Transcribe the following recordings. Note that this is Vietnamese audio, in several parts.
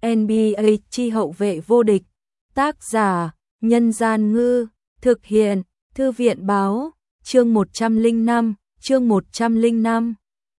NBA chi hậu vệ vô địch. Tác giả: Nhân Gian Ngư. Thực hiện: Thư viện Báo. Chương 105. Chương 105.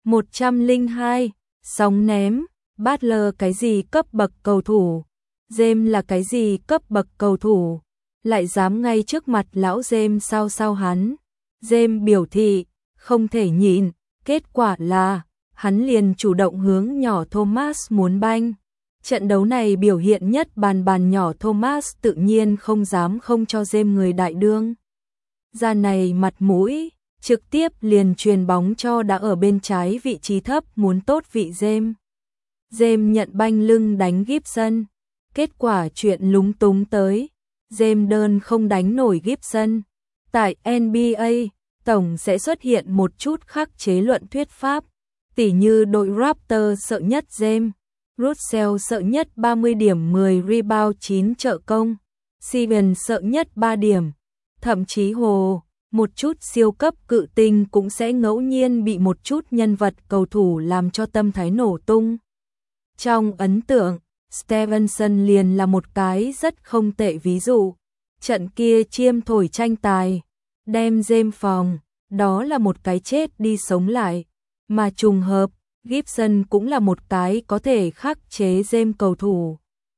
102. Sóng ném. Butler cái gì cấp bậc cầu thủ? James là cái gì cấp bậc cầu thủ? Lại dám ngay trước mặt lão James sao hắn? James biểu thị không thể nhịn, kết quả là hắn liền chủ động hướng nhỏ Thomas muốn banh. Trận đấu này biểu hiện nhất bàn nhỏ Thomas tự nhiên không dám không cho James người đại đương ra này mặt mũi, trực tiếp liền truyền bóng cho đã ở bên trái vị trí thấp muốn tốt vị James. James nhận banh lưng đánh Gibson. Kết quả chuyện lúng túng tới, James đơn không đánh nổi Gibson. Tại NBA, tổng sẽ xuất hiện một chút khắc chế luận thuyết pháp, tỉ như đội Raptors sợ nhất James, Russell sợ nhất 30 điểm 10 rebound 9 trợ công, Stevens sợ nhất 3 điểm, thậm chí một chút siêu cấp cự tinh cũng sẽ ngẫu nhiên bị một chút nhân vật cầu thủ làm cho tâm thái nổ tung. Trong ấn tượng, Stevenson liền là một cái rất không tệ ví dụ. Trận kia chiêm thổi tranh tài, đem James phòng, đó là một cái chết đi sống lại. Mà trùng hợp, Gibson cũng là một cái có thể khắc chế James cầu thủ.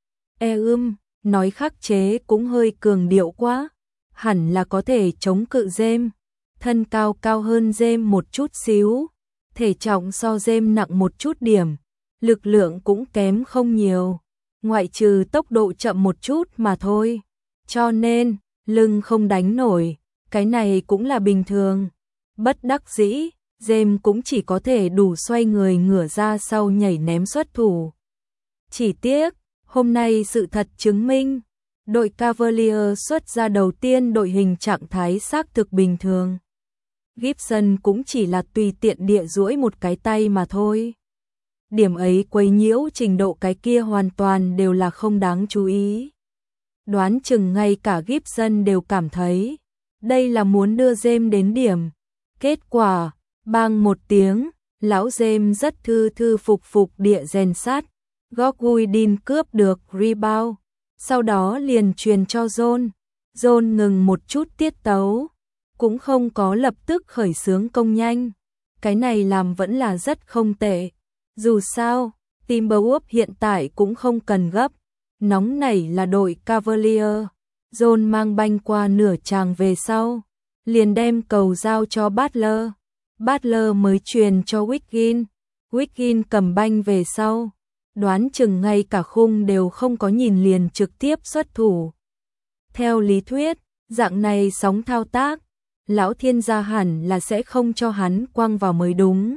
Nói khắc chế cũng hơi cường điệu quá, hẳn là có thể chống cự James. Thân cao hơn James một chút xíu, thể trọng so James nặng một chút điểm, lực lượng cũng kém không nhiều, ngoại trừ tốc độ chậm một chút mà thôi. Cho nên, lưng không đánh nổi, cái này cũng là bình thường. Bất đắc dĩ, James cũng chỉ có thể đủ xoay người ngửa ra sau nhảy ném xuất thủ. Chỉ tiếc, hôm nay sự thật chứng minh, đội Cavaliers xuất ra đầu tiên đội hình trạng thái xác thực bình thường. Gibson cũng chỉ là tùy tiện địa duỗi một cái tay mà thôi. Điểm ấy quấy nhiễu trình độ cái kia hoàn toàn đều là không đáng chú ý. Đoán chừng ngay cả Gibson đều cảm thấy đây là muốn đưa James đến điểm. Kết quả, bang một tiếng, lão James rất thư phục địa rèn sát. Gordon cướp được rebound, sau đó liền truyền cho John. John ngừng một chút tiết tấu, cũng không có lập tức khởi xướng công nhanh. Cái này làm vẫn là rất không tệ. Dù sao, Timberwolves hiện tại cũng không cần gấp. Nóng nảy là đội Cavaliers. John mang banh qua nửa tràng về sau, liền đem cầu giao cho Butler. Butler mới truyền cho Wiggins. Wiggins cầm banh về sau, đoán chừng ngay cả khung đều không có nhìn liền trực tiếp xuất thủ. Theo lý thuyết, dạng này sóng thao tác, lão thiên gia hẳn là sẽ không cho hắn quăng vào mới đúng.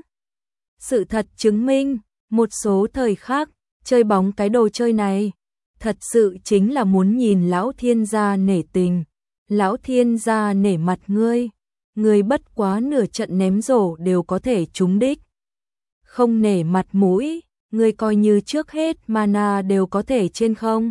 Sự thật chứng minh, một số thời khác, chơi bóng cái đồ chơi này, thật sự chính là muốn nhìn lão thiên gia nể tình. Lão thiên gia nể mặt ngươi, ngươi bất quá nửa trận ném rổ đều có thể trúng đích. Không nể mặt mũi, ngươi coi như trước hết mana đều có thể trên không.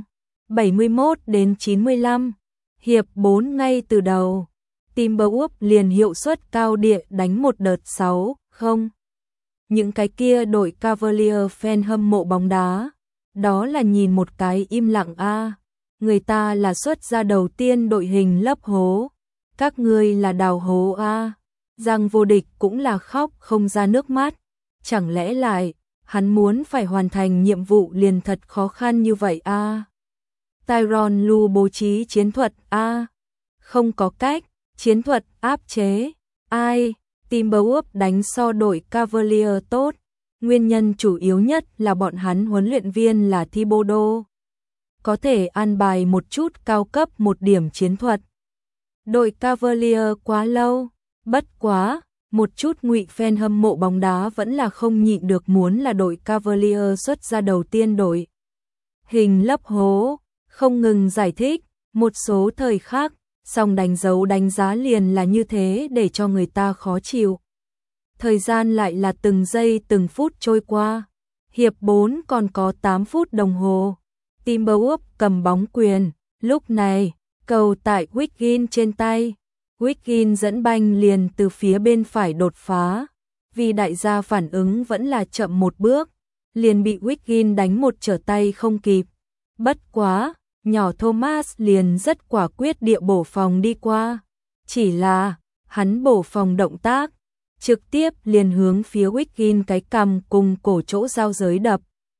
71-95, hiệp 4 ngay từ đầu, Timberwolves liền hiệu suất cao địa đánh một đợt 6-0. Những cái kia đội Cavaliers fan hâm mộ bóng đá, đó là nhìn một cái im lặng a. Người ta là xuất ra đầu tiên đội hình lấp hố, các ngươi là đào hố a. Giang vô địch cũng là khóc không ra nước mắt. Chẳng lẽ lại hắn muốn phải hoàn thành nhiệm vụ liền thật khó khăn như vậy a? Tyronn Lue bố trí chiến thuật a. Không có cách, chiến thuật áp chế. Ai? Timberwolves đánh so đội Cavaliers tốt. Nguyên nhân chủ yếu nhất là bọn hắn huấn luyện viên là Thibodeau, có thể an bài một chút cao cấp một điểm chiến thuật. Đội Cavaliers quá lâu, bất quá, một chút ngụy fan hâm mộ bóng đá vẫn là không nhịn được muốn là đội Cavaliers xuất ra đầu tiên đội hình lấp hố, không ngừng giải thích. Một số thời khác, song đánh dấu đánh giá liền là như thế để cho người ta khó chịu. Thời gian lại là từng giây từng phút trôi qua. Hiệp 4 còn có 8 phút đồng hồ. Timberwolves cầm bóng quyền, lúc này, cầu tại Wiggins trên tay. Wiggins dẫn banh liền từ phía bên phải đột phá. Vì đại gia phản ứng vẫn là chậm một bước, liền bị Wiggin đánh một trở tay không kịp. Bất quá, nhỏ Thomas liền rất quả quyết địa bổ phòng đi qua. Chỉ là, hắn bổ phòng động tác, trực tiếp liền hướng phía Wiggin cái cằm cùng cổ chỗ giao giới đập.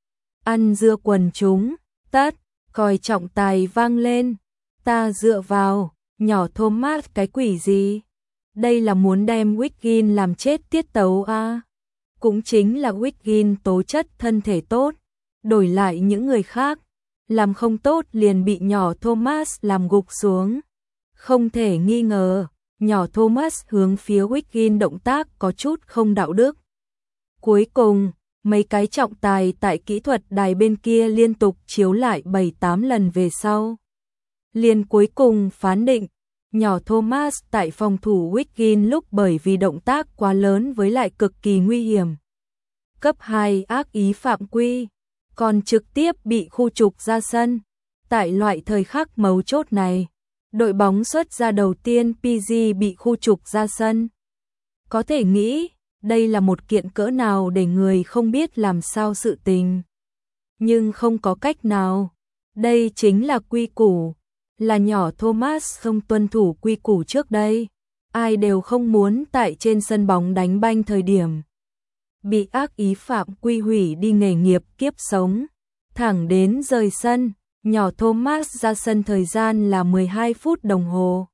Ăn dưa quần chúng, tất, còi trọng tài vang lên. Ta dựa vào, nhỏ Thomas cái quỷ gì? Đây là muốn đem Wiggin làm chết tiết tấu à? Cũng chính là Wiggin tố chất thân thể tốt, đổi lại những người khác, làm không tốt liền bị nhỏ Thomas làm gục xuống. Không thể nghi ngờ, nhỏ Thomas hướng phía Wiggin động tác có chút không đạo đức. Cuối cùng, mấy cái trọng tài tại kỹ thuật đài bên kia liên tục chiếu lại 7-8 lần về sau. Liền cuối cùng phán định, nhỏ Thomas tại phòng thủ Wiggin lúc bởi vì động tác quá lớn với lại cực kỳ nguy hiểm. Cấp 2 ác ý phạm quy, còn trực tiếp bị khu trục ra sân. Tại loại thời khắc mấu chốt này, đội bóng xuất ra đầu tiên PG bị khu trục ra sân. Có thể nghĩ, đây là một kiện cỡ nào để người không biết làm sao sự tình. Nhưng không có cách nào, đây chính là quy củ, là nhỏ Thomas không tuân thủ quy củ trước đây. Ai đều không muốn tại trên sân bóng đánh banh thời điểm bị ác ý phạm quy hủy đi nghề nghiệp kiếp sống. Thẳng đến rời sân, nhỏ Thomas ra sân thời gian là 12 phút đồng hồ.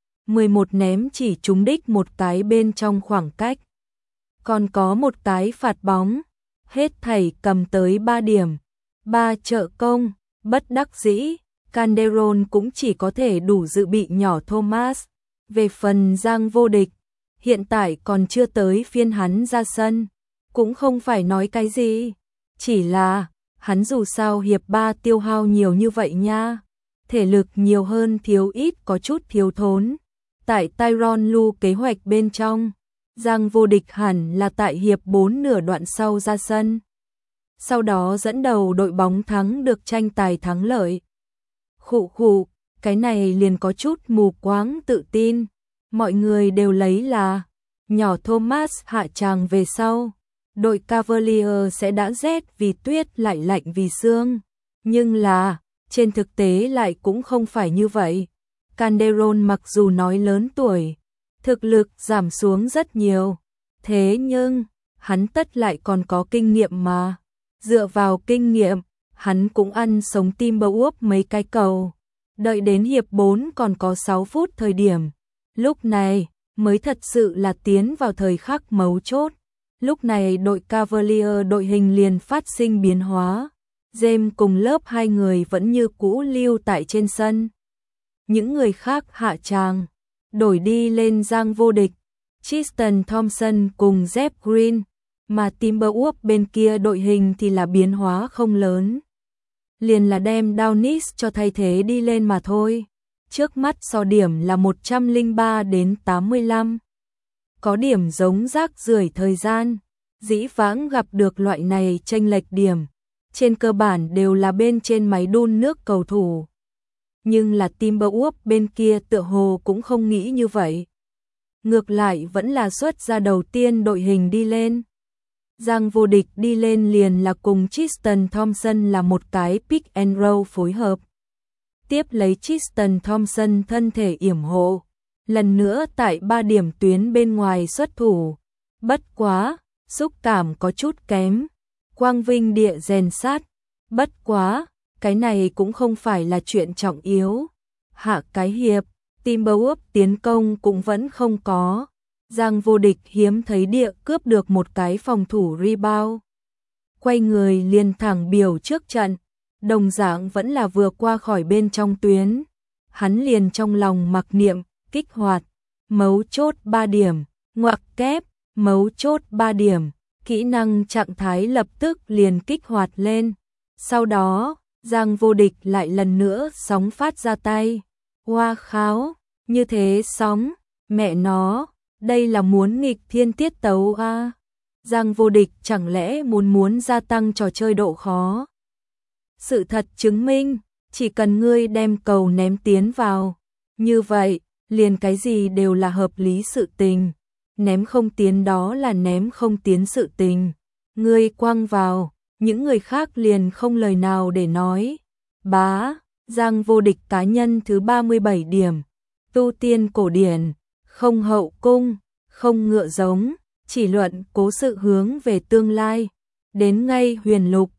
11 ném chỉ trúng đích một cái bên trong khoảng cách. Còn có một cái phạt bóng, hết thảy cầm tới 3 điểm. 3 trợ công, bất đắc dĩ, Calderon cũng chỉ có thể đủ dự bị nhỏ Thomas. Về phần Giang Vô Địch, hiện tại còn chưa tới phiên hắn ra sân. Cũng không phải nói cái gì, chỉ là hắn dù sao hiệp 3 tiêu hao nhiều như vậy nha, thể lực nhiều hơn thiếu ít có chút thiếu thốn. Tại Tyronn Lue kế hoạch bên trong, Giang Vô Địch hẳn là tại hiệp 4 nửa đoạn sau ra sân. Sau đó dẫn đầu đội bóng thắng được tranh tài thắng lợi. Khụ khụ, cái này liền có chút mù quáng tự tin, mọi người đều lấy là nhỏ Thomas hạ tràng về sau. Đội Cavalier sẽ đã rét vì tuyết lại lạnh vì sương. Nhưng là, trên thực tế lại cũng không phải như vậy. Calderon mặc dù nói lớn tuổi, thực lực giảm xuống rất nhiều. Thế nhưng, hắn tất lại còn có kinh nghiệm mà. Dựa vào kinh nghiệm, hắn cũng ăn sống Timberwolves mấy cái cầu. Đợi đến hiệp 4 còn có 6 phút thời điểm. Lúc này, mới thật sự là tiến vào thời khắc mấu chốt. Lúc này đội Cavalier đội hình liền phát sinh biến hóa. James cùng lớp hai người vẫn như cũ lưu tại trên sân. Những người khác hạ tràng, đổi đi lên Giang Vô Địch, Tristan Thompson cùng Jeff Green, mà Timberwolves bên kia đội hình thì là biến hóa không lớn. Liền là đem Downis cho thay thế đi lên mà thôi. Trước mắt so điểm là 103-85. Có điểm giống rác rưởi thời gian, dĩ vãng gặp được loại này chênh lệch điểm, trên cơ bản đều là bên trên máy đun nước cầu thủ. Nhưng là Timberwolves bên kia tựa hồ cũng không nghĩ như vậy. Ngược lại vẫn là xuất ra đầu tiên đội hình đi lên. Giang Vô Địch đi lên liền là cùng Tristan Thompson là một cái pick and roll phối hợp. Tiếp lấy Tristan Thompson thân thể yểm hộ. Lần nữa tại 3 điểm tuyến bên ngoài xuất thủ. Bất quá, xúc cảm có chút kém. Quang vinh địa rèn sát. Bất quá, cái này cũng không phải là chuyện trọng yếu. Hạ cái hiệp, Timberwolves tiến công cũng vẫn không có. Giang Vô Địch hiếm thấy địa cướp được một cái phòng thủ rebound. Quay người liền thẳng biểu trước trận. Đồng dạng vẫn là vừa qua khỏi bên trong tuyến. Hắn liền trong lòng mặc niệm, kích hoạt, mấu chốt 3 điểm, ngoặc kép, mấu chốt 3 điểm, kỹ năng trạng thái lập tức liền kích hoạt lên. Sau đó, Giang Vô Địch lại lần nữa sóng phát ra tay. Hoa kháo, như thế sóng, mẹ nó, đây là muốn nghịch thiên tiết tấu à. Giang Vô Địch chẳng lẽ muốn gia tăng trò chơi độ khó. Sự thật chứng minh, chỉ cần ngươi đem cầu ném tiến vào, như vậy, liền cái gì đều là hợp lý sự tình. Ném không tiến đó là ném không tiến sự tình. Ngươi quăng vào, những người khác liền không lời nào để nói. Bá, Giang vô địch cá nhân thứ 37 điểm, tu tiên cổ điển, không hậu cung, không ngựa giống, chỉ luận cố sự hướng về tương lai, đến ngay huyền lục,